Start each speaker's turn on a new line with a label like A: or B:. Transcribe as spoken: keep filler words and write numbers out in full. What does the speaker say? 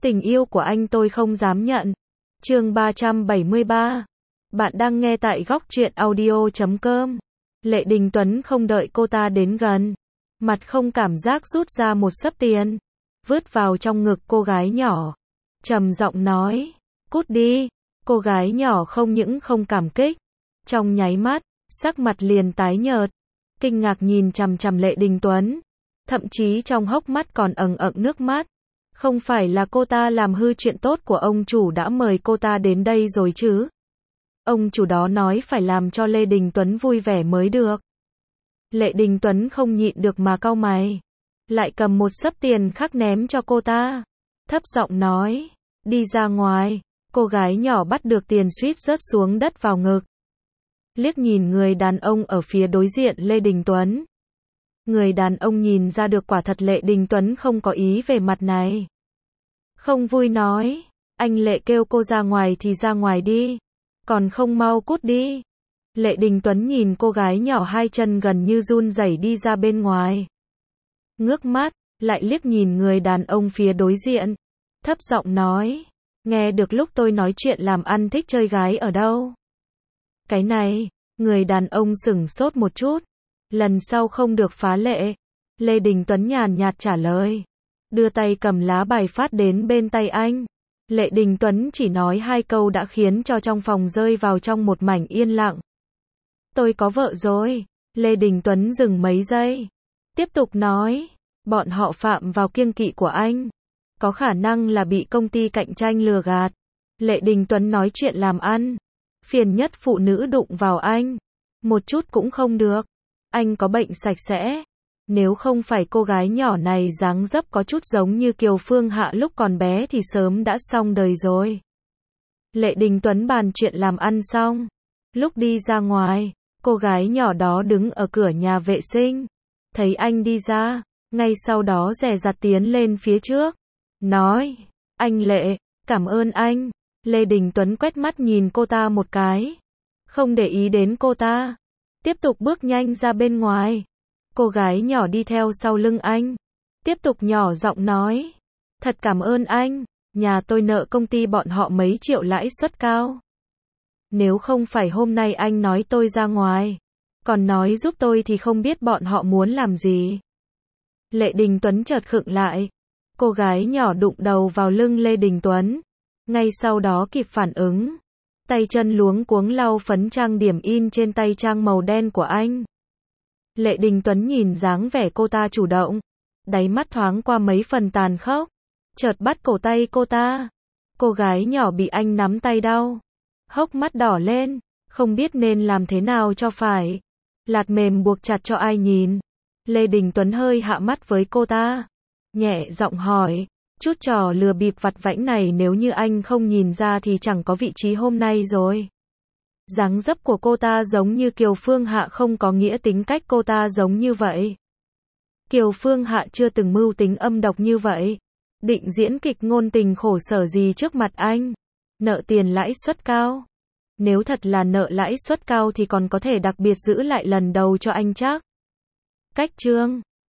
A: Tình yêu của anh tôi không dám nhận. Chương ba trăm bảy mươi ba. Bạn đang nghe tại góc truyện audio chấm com. Lệ Đình Tuấn không đợi cô ta đến gần. Mặt không cảm giác rút ra một xấp tiền. Vứt vào trong ngực cô gái nhỏ. Trầm giọng nói. Cút đi. Cô gái nhỏ không những không cảm kích. Trong nháy mắt, sắc mặt liền tái nhợt. Kinh ngạc nhìn chằm chằm Lệ Đình Tuấn. Thậm chí trong hốc mắt còn ẩn ẩn nước mắt. Không phải là cô ta làm hư chuyện tốt của ông chủ đã mời cô ta đến đây rồi chứ? Ông chủ đó nói phải làm cho Lê Đình Tuấn vui vẻ mới được. Lệ Đình Tuấn không nhịn được mà cau mày. Lại cầm một xấp tiền khác ném cho cô ta. Thấp giọng nói. Đi ra ngoài. Cô gái nhỏ bắt được tiền suýt rớt xuống đất vào ngực. Liếc nhìn người đàn ông ở phía đối diện Lê Đình Tuấn. Người đàn ông nhìn ra được quả thật Lệ Đình Tuấn không có ý về mặt này. Không vui nói. Anh Lệ kêu cô ra ngoài thì ra ngoài đi. Còn không mau cút đi. Lệ Đình Tuấn nhìn cô gái nhỏ hai chân gần như run rẩy đi ra bên ngoài. Ngước mắt, lại liếc nhìn người đàn ông phía đối diện. Thấp giọng nói. Nghe được lúc tôi nói chuyện làm ăn thích chơi gái ở đâu? Cái này, người đàn ông sửng sốt một chút. Lần sau không được phá lệ. Lê Đình Tuấn nhàn nhạt trả lời. Đưa tay cầm lá bài phát đến bên tay anh. Lệ Đình Tuấn chỉ nói hai câu đã khiến cho trong phòng rơi vào trong một mảnh yên lặng. Tôi có vợ rồi. Lê Đình Tuấn dừng mấy giây. Tiếp tục nói. Bọn họ phạm vào kiêng kỵ của anh. Có khả năng là bị công ty cạnh tranh lừa gạt. Lệ Đình Tuấn nói chuyện làm ăn. Phiền nhất phụ nữ đụng vào anh. Một chút cũng không được. Anh có bệnh sạch sẽ. Nếu không phải cô gái nhỏ này dáng dấp có chút giống như Kiều Phương Hạ lúc còn bé thì sớm đã xong đời rồi. Lệ Đình Tuấn bàn chuyện làm ăn xong. Lúc đi ra ngoài, cô gái nhỏ đó đứng ở cửa nhà vệ sinh. Thấy anh đi ra, ngay sau đó dè dặt tiến lên phía trước. Nói, anh Lệ, cảm ơn anh. Lê Đình Tuấn quét mắt nhìn cô ta một cái. Không để ý đến cô ta. Tiếp tục bước nhanh ra bên ngoài. Cô gái nhỏ đi theo sau lưng anh. Tiếp tục nhỏ giọng nói. Thật cảm ơn anh. Nhà tôi nợ công ty bọn họ mấy triệu lãi suất cao. Nếu không phải hôm nay anh nói tôi ra ngoài. Còn nói giúp tôi thì không biết bọn họ muốn làm gì. Lệ Đình Tuấn chợt khựng lại. Cô gái nhỏ đụng đầu vào lưng Lê Đình Tuấn. Ngay sau đó kịp phản ứng. Tay chân luống cuống lau phấn trang điểm in trên tay trang màu đen của anh. Lệ Đình Tuấn nhìn dáng vẻ cô ta chủ động. Đáy mắt thoáng qua mấy phần tàn khốc. Chợt bắt cổ tay cô ta. Cô gái nhỏ bị anh nắm tay đau. Hốc mắt đỏ lên. Không biết nên làm thế nào cho phải. Lạt mềm buộc chặt cho ai nhìn. Lê Đình Tuấn hơi hạ mắt với cô ta. Nhẹ giọng hỏi. Chút trò lừa bịp vặt vãnh này nếu như anh không nhìn ra thì chẳng có vị trí hôm nay rồi. Dáng dấp của cô ta giống như Kiều Phương Hạ không có nghĩa tính cách cô ta giống như vậy. Kiều Phương Hạ chưa từng mưu tính âm độc như vậy. Định diễn kịch ngôn tình khổ sở gì trước mặt anh. Nợ tiền lãi suất cao. Nếu thật là nợ lãi suất cao thì còn có thể đặc biệt giữ lại lần đầu cho anh chắc. Cách chương